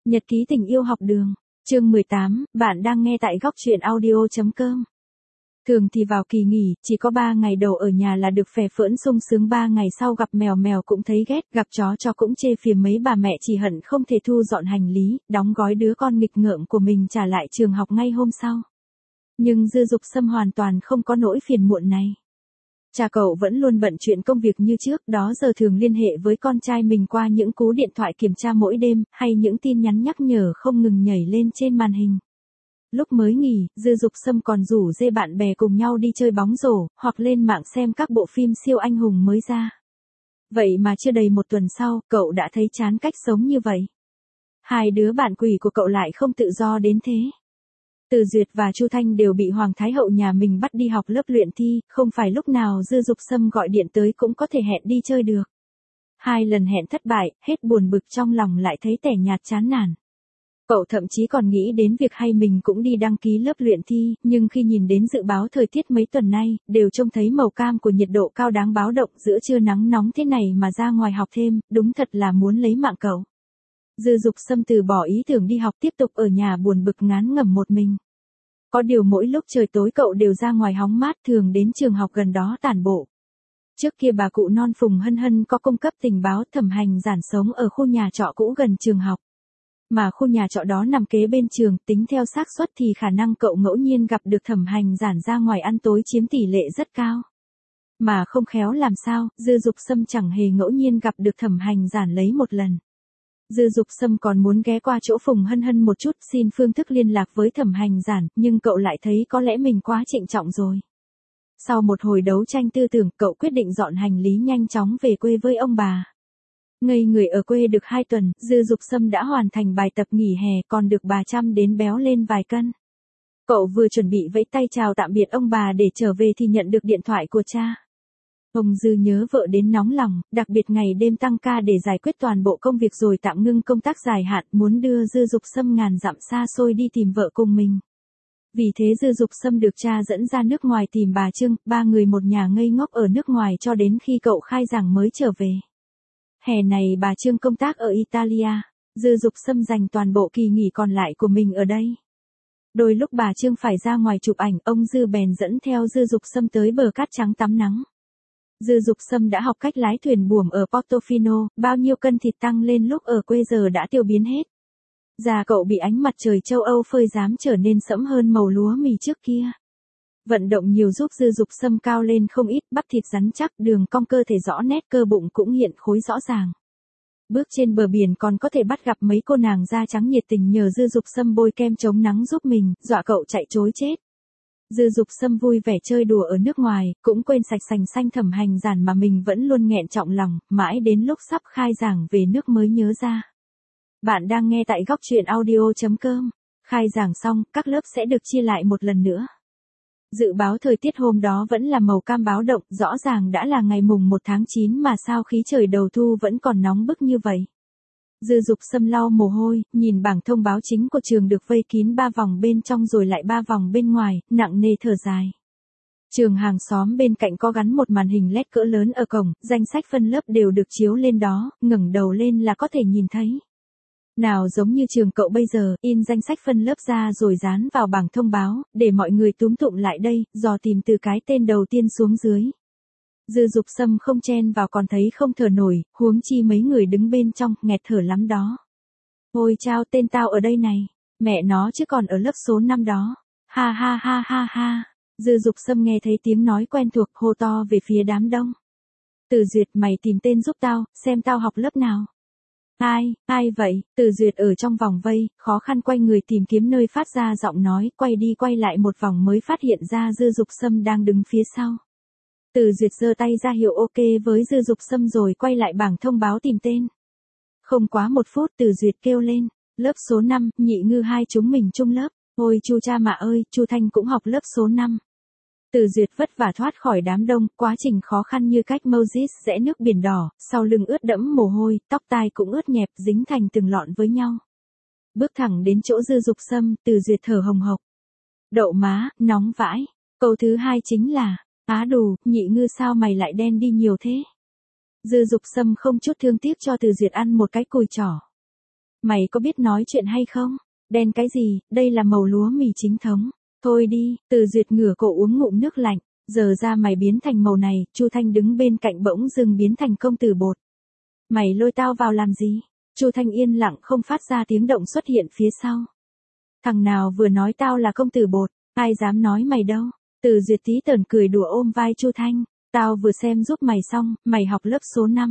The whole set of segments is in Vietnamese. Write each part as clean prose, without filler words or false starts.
Nhật ký tình yêu học đường, chương 18, bạn đang nghe tại góc truyện audio.com. Thường thì vào kỳ nghỉ, chỉ có 3 ngày đầu ở nhà là được phè phỡn sung sướng, 3 ngày sau gặp mèo mèo cũng thấy ghét, gặp chó cũng chê phiền, mấy bà mẹ chỉ hận không thể thu dọn hành lý, đóng gói đứa con nghịch ngợm của mình trả lại trường học ngay hôm sau. Nhưng Dư Dục Sâm hoàn toàn không có nỗi phiền muộn này. Cha cậu vẫn luôn bận chuyện công việc như trước, đó giờ thường liên hệ với con trai mình qua những cú điện thoại kiểm tra mỗi đêm, hay những tin nhắn nhắc nhở không ngừng nhảy lên trên màn hình. Lúc mới nghỉ, Dư Dục Sâm còn rủ dê bạn bè cùng nhau đi chơi bóng rổ, hoặc lên mạng xem các bộ phim siêu anh hùng mới ra. Vậy mà chưa đầy một tuần sau, cậu đã thấy chán cách sống như vậy. Hai đứa bạn quỷ của cậu lại không tự do đến thế. Từ Duyệt và Chu Thanh đều bị Hoàng Thái Hậu nhà mình bắt đi học lớp luyện thi, không phải lúc nào Dư Dục Sâm gọi điện tới cũng có thể hẹn đi chơi được. 2 lần hẹn thất bại, hết buồn bực trong lòng lại thấy tẻ nhạt chán nản. Cậu thậm chí còn nghĩ đến việc hay mình cũng đi đăng ký lớp luyện thi, nhưng khi nhìn đến dự báo thời tiết mấy tuần nay, đều trông thấy màu cam của nhiệt độ cao đáng báo động, giữa trưa nắng nóng thế này mà ra ngoài học thêm, đúng thật là muốn lấy mạng cậu. Dư Dục Sâm từ bỏ ý tưởng đi học, tiếp tục ở nhà buồn bực ngán ngẩm một mình. Có điều mỗi lúc trời tối cậu đều ra ngoài hóng mát, thường đến trường học gần đó tản bộ. Trước kia bà cụ non Phùng Hân Hân có cung cấp tình báo Thẩm Hành Giản sống ở khu nhà trọ cũ gần trường học. Mà khu nhà trọ đó nằm kế bên trường, tính theo xác suất thì khả năng cậu ngẫu nhiên gặp được Thẩm Hành Giản ra ngoài ăn tối chiếm tỷ lệ rất cao. Mà không khéo làm sao, Dư Dục Sâm chẳng hề ngẫu nhiên gặp được Thẩm Hành Giản lấy một lần. Dư Dục Sâm còn muốn ghé qua chỗ Phùng Hân Hân một chút, xin phương thức liên lạc với Thẩm Hành Giản, nhưng cậu lại thấy có lẽ mình quá trịnh trọng rồi. Sau một hồi đấu tranh tư tưởng, cậu quyết định dọn hành lý nhanh chóng về quê với ông bà. Ngây người ở quê được 2 tuần, Dư Dục Sâm đã hoàn thành bài tập nghỉ hè, còn được bà chăm đến béo lên vài cân. Cậu vừa chuẩn bị vẫy tay chào tạm biệt ông bà để trở về thì nhận được điện thoại của cha. Ông Dư nhớ vợ đến nóng lòng, đặc biệt ngày đêm tăng ca để giải quyết toàn bộ công việc rồi tạm ngưng công tác dài hạn, muốn đưa Dư Dục Sâm ngàn dặm xa xôi đi tìm vợ cùng mình. Vì thế Dư Dục Sâm được cha dẫn ra nước ngoài tìm bà Trưng, 3 người một nhà ngây ngốc ở nước ngoài cho đến khi cậu khai giảng mới trở về. Hè này bà Trương công tác ở Italia, Dư Dục Sâm dành toàn bộ kỳ nghỉ còn lại của mình ở đây. Đôi lúc bà Trương phải ra ngoài chụp ảnh, ông Dư bèn dẫn theo Dư Dục Sâm tới bờ cát trắng tắm nắng. Dư Dục Sâm đã học cách lái thuyền buồm ở Portofino, bao nhiêu cân thịt tăng lên lúc ở quê giờ đã tiêu biến hết. Da cậu bị ánh mặt trời châu Âu phơi rám trở nên sẫm hơn màu lúa mì trước kia. Vận động nhiều giúp Dư Dục Sâm cao lên không ít, bắp thịt rắn chắc, đường cong cơ thể rõ nét, cơ bụng cũng hiện khối rõ ràng. Bước trên bờ biển còn có thể bắt gặp mấy cô nàng da trắng nhiệt tình nhờ Dư Dục Sâm bôi kem chống nắng giúp mình, dọa cậu chạy trối chết. Dư Dục Sâm vui vẻ chơi đùa ở nước ngoài, cũng quên sạch sành xanh Thẩm Hành Giản mà mình vẫn luôn nghẹn trọng lòng, mãi đến lúc sắp khai giảng về nước mới nhớ ra. Bạn đang nghe tại góc truyện audio.com. Khai giảng xong, các lớp sẽ được chia lại một lần nữa. Dự báo thời tiết hôm đó vẫn là màu cam báo động, rõ ràng đã là ngày mùng 1 tháng 9 mà sao khí trời đầu thu vẫn còn nóng bức như vậy. Dư Dục Sâm lau mồ hôi, nhìn bảng thông báo chính của trường được vây kín 3 vòng bên trong rồi lại 3 vòng bên ngoài, nặng nề thở dài. Trường hàng xóm bên cạnh có gắn một màn hình LED cỡ lớn ở cổng, danh sách phân lớp đều được chiếu lên đó, ngẩng đầu lên là có thể nhìn thấy. Nào giống như trường cậu bây giờ, in danh sách phân lớp ra rồi dán vào bảng thông báo, để mọi người túm tụm lại đây, dò tìm từ cái tên đầu tiên xuống dưới. Dư Dục Sâm không chen vào còn thấy không thở nổi, huống chi mấy người đứng bên trong, nghẹt thở lắm đó. Ôi chao, tên tao ở đây này, mẹ nó chứ còn ở lớp số 5 đó. Ha ha ha ha ha. Dư Dục Sâm nghe thấy tiếng nói quen thuộc, hô to về phía đám đông. Từ Duyệt, mày tìm tên giúp tao, xem tao học lớp nào. Ai vậy? Từ Duyệt ở trong vòng vây, khó khăn quay người tìm kiếm nơi phát ra giọng nói, quay đi quay lại một vòng mới phát hiện ra Dư Dục Sâm đang đứng phía sau. Từ Duyệt giơ tay ra hiệu ok với Dư Dục Sâm rồi quay lại bảng thông báo tìm tên. Không quá 1 phút Từ Duyệt kêu lên, lớp số 5, Nhị Ngư hai chúng mình chung lớp. Ôi chu cha mạ ơi, Chu Thanh cũng học lớp số 5. Từ Duyệt vất vả thoát khỏi đám đông, quá trình khó khăn như cách Moses rẽ nước biển đỏ, sau lưng ướt đẫm mồ hôi, tóc tai cũng ướt nhẹp, dính thành từng lọn với nhau. Bước thẳng đến chỗ Dư Dục Sâm, Từ Duyệt thở hồng hộc. Đậu má, nóng vãi. Câu thứ 2 chính là, á đù, Nhị Ngư sao mày lại đen đi nhiều thế? Dư Dục Sâm không chút thương tiếc cho Từ Duyệt ăn một cái cùi chỏ. Mày có biết nói chuyện hay không? Đen cái gì, đây là màu lúa mì chính thống. Thôi đi, Từ Duyệt ngửa cổ uống ngụm nước lạnh, giờ ra mày biến thành màu này, Chu Thanh đứng bên cạnh bỗng dưng biến thành công tử bột. Mày lôi tao vào làm gì? Chu Thanh yên lặng không phát ra tiếng động xuất hiện phía sau. Thằng nào vừa nói tao là công tử bột, ai dám nói mày đâu. Từ Duyệt tí tởn cười đùa ôm vai Chu Thanh, tao vừa xem giúp mày xong, mày học lớp số 5.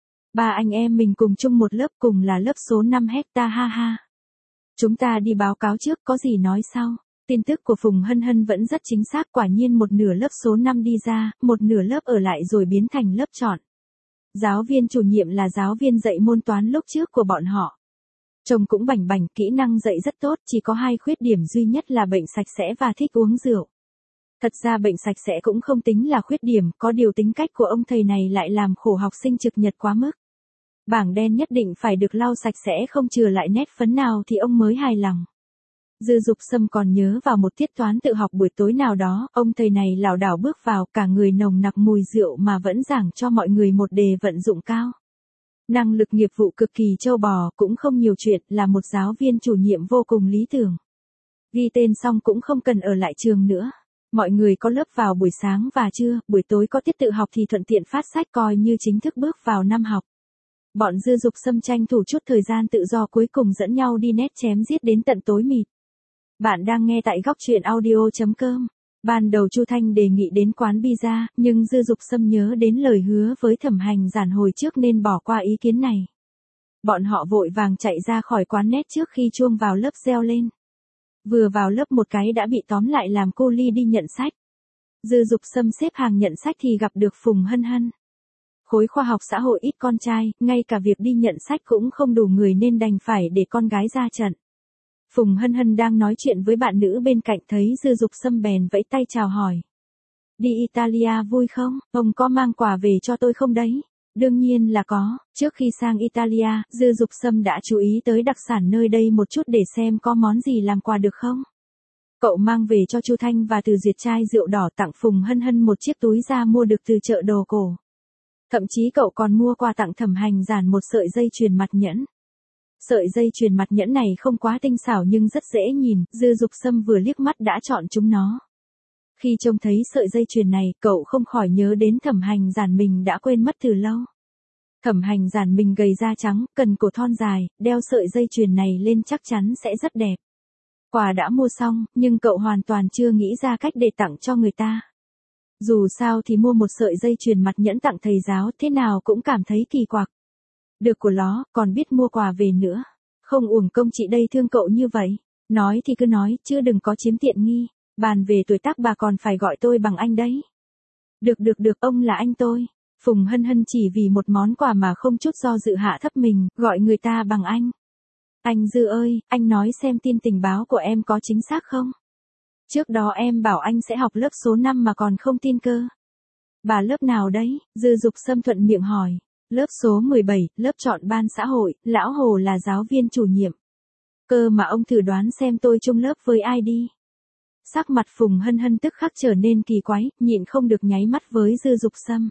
Ba anh em mình cùng chung một lớp cùng là lớp số 5 hecta ha ha. Chúng ta đi báo cáo trước có gì nói sau. Tin tức của Phùng Hân Hân vẫn rất chính xác, quả nhiên một nửa lớp số 5 đi ra, một nửa lớp ở lại rồi biến thành lớp chọn. Giáo viên chủ nhiệm là giáo viên dạy môn toán lúc trước của bọn họ. Trông cũng bảnh bảnh, kỹ năng dạy rất tốt, chỉ có 2 khuyết điểm duy nhất là bệnh sạch sẽ và thích uống rượu. Thật ra bệnh sạch sẽ cũng không tính là khuyết điểm, có điều tính cách của ông thầy này lại làm khổ học sinh trực nhật quá mức. Bảng đen nhất định phải được lau sạch sẽ không chừa lại nét phấn nào thì ông mới hài lòng. Dư Dục Sâm còn nhớ vào một tiết toán tự học buổi tối nào đó, ông thầy này lảo đảo bước vào, cả người nồng nặc mùi rượu mà vẫn giảng cho mọi người một đề vận dụng cao. Năng lực nghiệp vụ cực kỳ trâu bò, cũng không nhiều chuyện, là một giáo viên chủ nhiệm vô cùng lý tưởng. Ghi tên xong cũng không cần ở lại trường nữa. Mọi người có lớp vào buổi sáng và trưa, buổi tối có tiết tự học thì thuận tiện phát sách coi như chính thức bước vào năm học. Bọn Dư Dục Sâm tranh thủ chút thời gian tự do cuối cùng dẫn nhau đi nét chém giết đến tận tối mịt. Bạn đang nghe tại góc truyện audio.com. Ban đầu Chu Thanh đề nghị đến quán pizza, nhưng Dư Dục Sâm nhớ đến lời hứa với Thẩm Hành Giản hồi trước nên bỏ qua ý kiến này. Bọn họ vội vàng chạy ra khỏi quán nét trước khi chuông vào lớp reo lên. Vừa vào lớp một cái đã bị tóm lại làm cô Ly đi nhận sách. Dư Dục Sâm xếp hàng nhận sách thì gặp được Phùng Hân Hân. Khối khoa học xã hội ít con trai, ngay cả việc đi nhận sách cũng không đủ người nên đành phải để con gái ra trận. Phùng Hân Hân đang nói chuyện với bạn nữ bên cạnh thấy Dư Dục Sâm bèn vẫy tay chào hỏi. Đi Italia vui không? Ông có mang quà về cho tôi không đấy? Đương nhiên là có, trước khi sang Italia, Dư Dục Sâm đã chú ý tới đặc sản nơi đây một chút để xem có món gì làm quà được không. Cậu mang về cho Chu Thanh và Từ Duyệt chai rượu đỏ, tặng Phùng Hân Hân một chiếc túi da mua được từ chợ đồ cổ. Thậm chí cậu còn mua quà tặng Thẩm Hành Giản một sợi dây chuyền mặt nhẫn. Sợi dây chuyền mặt nhẫn này không quá tinh xảo nhưng rất dễ nhìn, Dư Dục Sâm vừa liếc mắt đã chọn chúng nó. Khi trông thấy sợi dây chuyền này, cậu không khỏi nhớ đến Thẩm Hành Giản mình đã quên mất từ lâu. Thẩm Hành Giản mình gầy da trắng, cần cổ thon dài, đeo sợi dây chuyền này lên chắc chắn sẽ rất đẹp. Quà đã mua xong, nhưng cậu hoàn toàn chưa nghĩ ra cách để tặng cho người ta. Dù sao thì mua một sợi dây chuyền mặt nhẫn tặng thầy giáo thế nào cũng cảm thấy kỳ quặc. Được của ló, còn biết mua quà về nữa. Không uổng công chị đây thương cậu như vậy. Nói thì cứ nói, chứ đừng có chiếm tiện nghi. Bàn về tuổi tác bà còn phải gọi tôi bằng anh đấy. Được, ông là anh tôi. Phùng Hân Hân chỉ vì một món quà mà không chút do dự hạ thấp mình, gọi người ta bằng anh. Anh Dư ơi, anh nói xem tin tình báo của em có chính xác không? Trước đó em bảo anh sẽ học lớp số 5 mà còn không tin cơ. Bà lớp nào đấy? Dư Dục Sâm thuận miệng hỏi. Lớp số 17, lớp chọn ban xã hội, lão Hồ là giáo viên chủ nhiệm. Cơ mà ông thử đoán xem tôi chung lớp với ai đi. Sắc mặt Phùng Hân Hân tức khắc trở nên kỳ quái, nhịn không được nháy mắt với Dư Dục Sâm.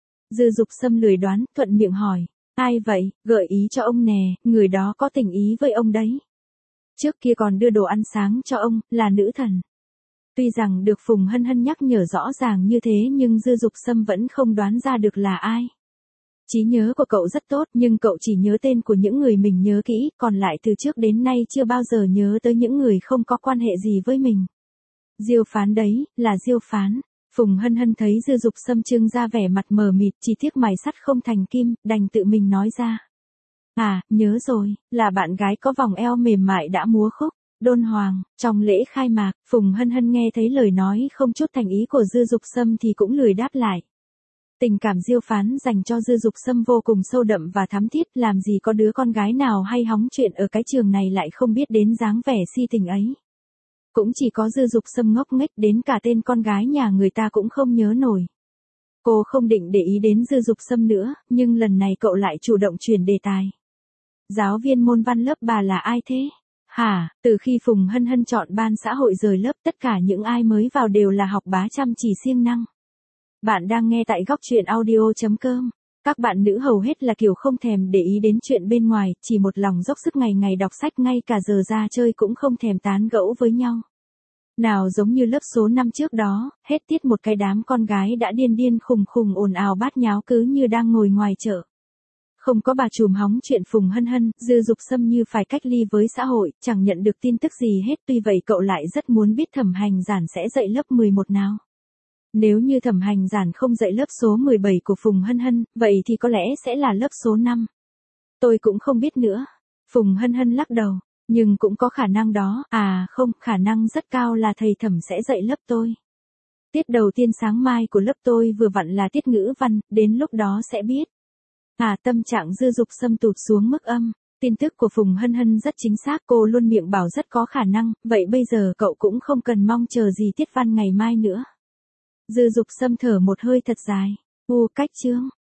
Dư Dục Sâm lười đoán, thuận miệng hỏi. Ai vậy, gợi ý cho ông nè, người đó có tình ý với ông đấy. Trước kia còn đưa đồ ăn sáng cho ông, là nữ thần. Tuy rằng được Phùng Hân Hân nhắc nhở rõ ràng như thế nhưng Dư Dục Sâm vẫn không đoán ra được là ai. Trí nhớ của cậu rất tốt nhưng cậu chỉ nhớ tên của những người mình nhớ kỹ, còn lại từ trước đến nay chưa bao giờ nhớ tới những người không có quan hệ gì với mình. Diêu Phán đấy, là Diêu Phán. Phùng Hân Hân thấy Dư Dục Sâm trưng ra vẻ mặt mờ mịt, chỉ tiếc mài sắt không thành kim, đành tự mình nói ra. À, nhớ rồi, là bạn gái có vòng eo mềm mại đã múa khúc. Đôn Hoàng, trong lễ khai mạc, Phùng Hân Hân nghe thấy lời nói không chút thành ý của Dư Dục Sâm thì cũng lười đáp lại. Tình cảm Diêu Phán dành cho Dư Dục Sâm vô cùng sâu đậm và thắm thiết, làm gì có đứa con gái nào hay hóng chuyện ở cái trường này lại không biết đến dáng vẻ si tình ấy. Cũng chỉ có Dư Dục Sâm ngốc nghếch đến cả tên con gái nhà người ta cũng không nhớ nổi. Cô không định để ý đến Dư Dục Sâm nữa, nhưng lần này cậu lại chủ động chuyển đề tài. Giáo viên môn văn lớp bà là ai thế? Hả, từ khi Phùng Hân Hân chọn ban xã hội rời lớp tất cả những ai mới vào đều là học bá chăm chỉ siêng năng. Bạn đang nghe tại góc truyện audio.com. Các bạn nữ hầu hết là kiểu không thèm để ý đến chuyện bên ngoài, chỉ một lòng dốc sức ngày ngày đọc sách, ngay cả giờ ra chơi cũng không thèm tán gẫu với nhau. Nào giống như lớp số 5 trước đó, hết tiết một cái đám con gái đã điên điên khùng khùng ồn ào bát nháo cứ như đang ngồi ngoài chợ. Không có bà trùm hóng chuyện Phùng Hân Hân, Dư Dục Sâm như phải cách ly với xã hội, chẳng nhận được tin tức gì hết, tuy vậy cậu lại rất muốn biết Thẩm Hành Giản sẽ dạy lớp 11 nào. Nếu như Thẩm Hành Giản không dạy lớp số 17 của Phùng Hân Hân, vậy thì có lẽ sẽ là lớp số 5. Tôi cũng không biết nữa. Phùng Hân Hân lắc đầu. Nhưng cũng có khả năng đó, không, khả năng rất cao là thầy Thẩm sẽ dạy lớp tôi. Tiết đầu tiên sáng mai của lớp tôi vừa vặn là tiết ngữ văn, đến lúc đó sẽ biết. Tâm trạng Dư Dục Sâm tụt xuống mức âm. Tin tức của Phùng Hân Hân rất chính xác, cô luôn miệng bảo rất có khả năng, vậy bây giờ cậu cũng không cần mong chờ gì tiết văn ngày mai nữa. Dư Dục Sâm thở một hơi thật dài. Cách chương.